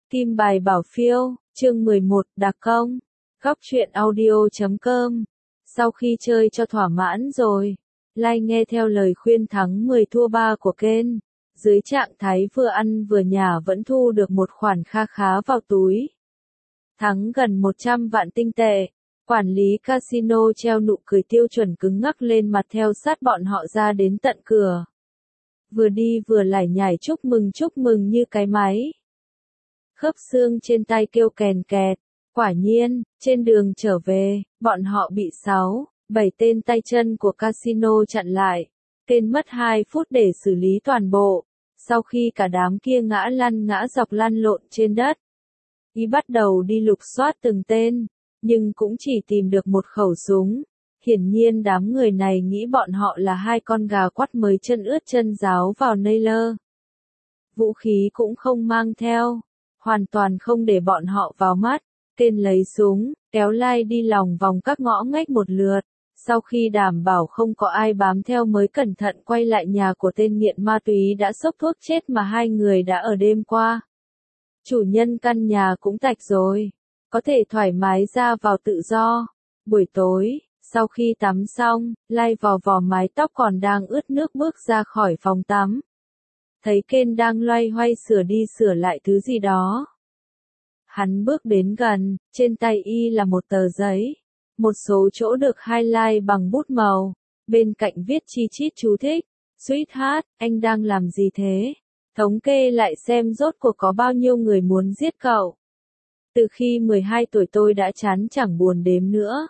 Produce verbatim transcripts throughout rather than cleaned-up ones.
Kim bài bảo phiêu, chương mười một, đặc công. Góc truyện audio chấm com. Sau khi chơi cho thỏa mãn rồi, Lai nghe theo lời khuyên thắng mười thua ba của Ken. Dưới trạng thái vừa ăn vừa nhả vẫn thu được một khoản kha khá vào túi. Thắng gần một trăm vạn tinh tệ. Quản lý casino treo nụ cười tiêu chuẩn cứng ngắc lên mặt theo sát bọn họ ra đến tận cửa. Vừa đi vừa lải nhải chúc mừng chúc mừng như cái máy. Khớp xương trên tay kêu kèn kẹt. Quả nhiên, trên đường trở về, bọn họ bị sáu, bảy tên tay chân của casino chặn lại. Ken mất hai phút để xử lý toàn bộ. Sau khi cả đám kia ngã lăn ngã dọc lăn lộn trên đất, y bắt đầu đi lục soát từng tên, nhưng cũng chỉ tìm được một khẩu súng. Hiển nhiên đám người này nghĩ bọn họ là hai con gà quắt mới chân ướt chân ráo vào Naylor. Vũ khí cũng không mang theo, hoàn toàn không để bọn họ vào mắt. Ken lấy súng, kéo Lai đi lòng vòng các ngõ ngách một lượt. Sau khi đảm bảo không có ai bám theo mới cẩn thận quay lại nhà của tên nghiện ma túy đã xốc thuốc chết mà hai người đã ở đêm qua. Chủ nhân căn nhà cũng tạch rồi, có thể thoải mái ra vào tự do. Buổi tối, sau khi tắm xong, Lai vò vò mái tóc còn đang ướt nước bước ra khỏi phòng tắm. Thấy Ken đang loay hoay sửa đi sửa lại thứ gì đó. Hắn bước đến gần, trên tay y là một tờ giấy. Một số chỗ được highlight bằng bút màu, bên cạnh viết chi chít chú thích. Sweetheart, anh đang làm gì thế? Thống kê lại xem rốt cuộc có bao nhiêu người muốn giết cậu. Từ khi mười hai tuổi tôi đã chán chẳng buồn đếm nữa.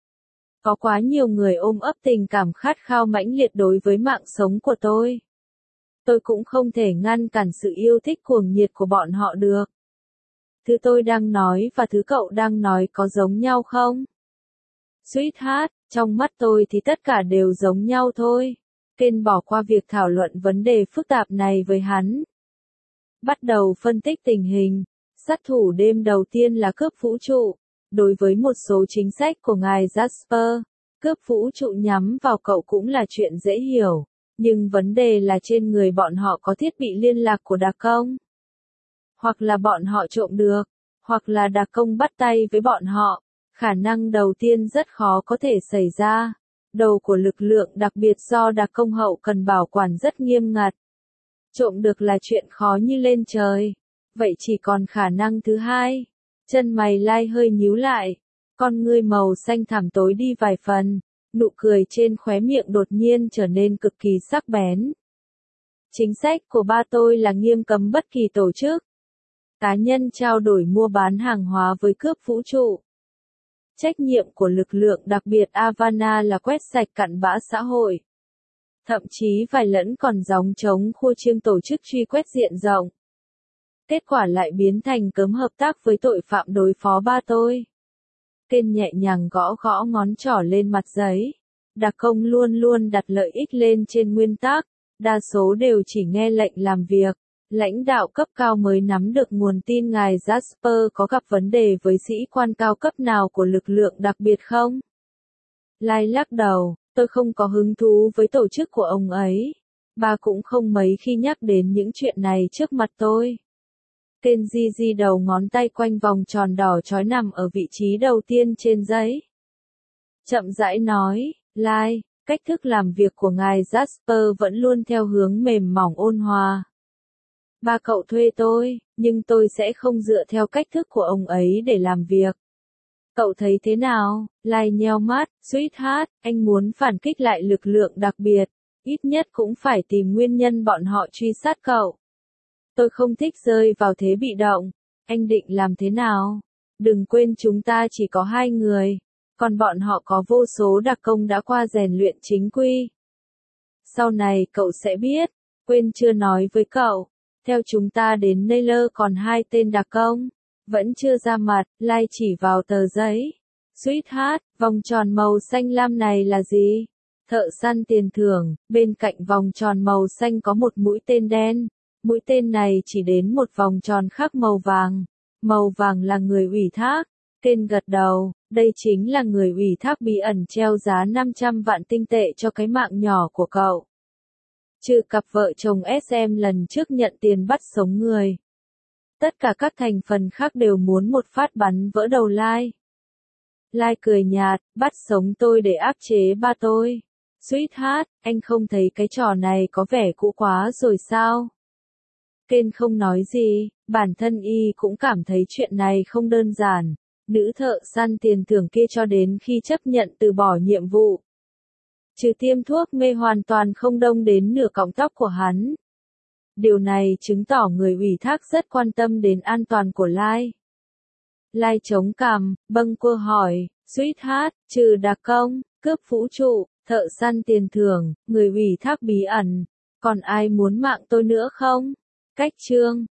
Có quá nhiều người ôm ấp tình cảm khát khao mãnh liệt đối với mạng sống của tôi. Tôi cũng không thể ngăn cản sự yêu thích cuồng nhiệt của bọn họ được. Thứ tôi đang nói và thứ cậu đang nói có giống nhau không? Sweetheart, trong mắt tôi thì tất cả đều giống nhau thôi. Ken bỏ qua việc thảo luận vấn đề phức tạp này với hắn. Bắt đầu phân tích tình hình. Sát thủ đêm đầu tiên là cướp vũ trụ. Đối với một số chính sách của ngài Jasper, cướp vũ trụ nhắm vào cậu cũng là chuyện dễ hiểu. Nhưng vấn đề là trên người bọn họ có thiết bị liên lạc của đặc công. Hoặc là bọn họ trộm được, hoặc là đặc công bắt tay với bọn họ. Khả năng đầu tiên rất khó có thể xảy ra. Đầu của lực lượng đặc biệt do đặc công hậu cần bảo quản rất nghiêm ngặt. Trộm được là chuyện khó như lên trời. Vậy chỉ còn khả năng thứ hai. Chân mày Lai hơi nhíu lại. Con ngươi màu xanh thẳm tối đi vài phần. Nụ cười trên khóe miệng đột nhiên trở nên cực kỳ sắc bén. Chính sách của ba tôi là nghiêm cấm bất kỳ tổ chức, cá nhân trao đổi mua bán hàng hóa với cướp vũ trụ. Trách nhiệm của lực lượng đặc biệt Havana là quét sạch cặn bã xã hội. Thậm chí vài lẫn còn gióng trống khua chiêng tổ chức truy quét diện rộng. Kết quả lại biến thành cấm hợp tác với tội phạm đối phó ba tôi. Ken nhẹ nhàng gõ gõ ngón trỏ lên mặt giấy. Đặc công luôn luôn đặt lợi ích lên trên nguyên tắc, đa số đều chỉ nghe lệnh làm việc. Lãnh đạo cấp cao mới nắm được nguồn tin ngài Jasper có gặp vấn đề với sĩ quan cao cấp nào của lực lượng đặc biệt không? Lai lắc đầu, tôi không có hứng thú với tổ chức của ông ấy. Bà cũng không mấy khi nhắc đến những chuyện này trước mặt tôi. Ken di di đầu ngón tay quanh vòng tròn đỏ chói nằm ở vị trí đầu tiên trên giấy. Chậm rãi nói, Lai, cách thức làm việc của ngài Jasper vẫn luôn theo hướng mềm mỏng ôn hòa. Ba cậu thuê tôi, nhưng tôi sẽ không dựa theo cách thức của ông ấy để làm việc. Cậu thấy thế nào? Lai nheo mắt, Sweetheart, anh muốn phản kích lại lực lượng đặc biệt, ít nhất cũng phải tìm nguyên nhân bọn họ truy sát cậu. Tôi không thích rơi vào thế bị động. Anh định làm thế nào? Đừng quên chúng ta chỉ có hai người, còn bọn họ có vô số đặc công đã qua rèn luyện chính quy. Sau này cậu sẽ biết, quên chưa nói với cậu. Theo chúng ta đến Naylor còn hai tên đặc công, vẫn chưa ra mặt. Lai chỉ vào tờ giấy. Sweetheart, vòng tròn màu xanh lam này là gì? Thợ săn tiền thưởng, bên cạnh vòng tròn màu xanh có một mũi tên đen. Mũi tên này chỉ đến một vòng tròn khác màu vàng. Màu vàng là người ủy thác. Ken gật đầu, đây chính là người ủy thác bí ẩn treo giá năm trăm vạn tinh tệ cho cái mạng nhỏ của cậu. Trừ cặp vợ chồng ét em lần trước nhận tiền bắt sống người. Tất cả các thành phần khác đều muốn một phát bắn vỡ đầu Lai. Lai cười nhạt, bắt sống tôi để áp chế ba tôi. Sweetheart, anh không thấy cái trò này có vẻ cũ quá rồi sao? Ken không nói gì, bản thân y cũng cảm thấy chuyện này không đơn giản. Nữ thợ săn tiền thưởng kia cho đến khi chấp nhận từ bỏ nhiệm vụ. Trừ tiêm thuốc mê hoàn toàn không đông đến nửa cọng tóc của hắn. Điều này chứng tỏ người ủy thác rất quan tâm đến an toàn của Lai. Lai chống cằm, bâng quơ hỏi, Sweetheart, trừ đặc công, cướp vũ trụ, thợ săn tiền thưởng, người ủy thác bí ẩn, còn ai muốn mạng tôi nữa không? Cách chương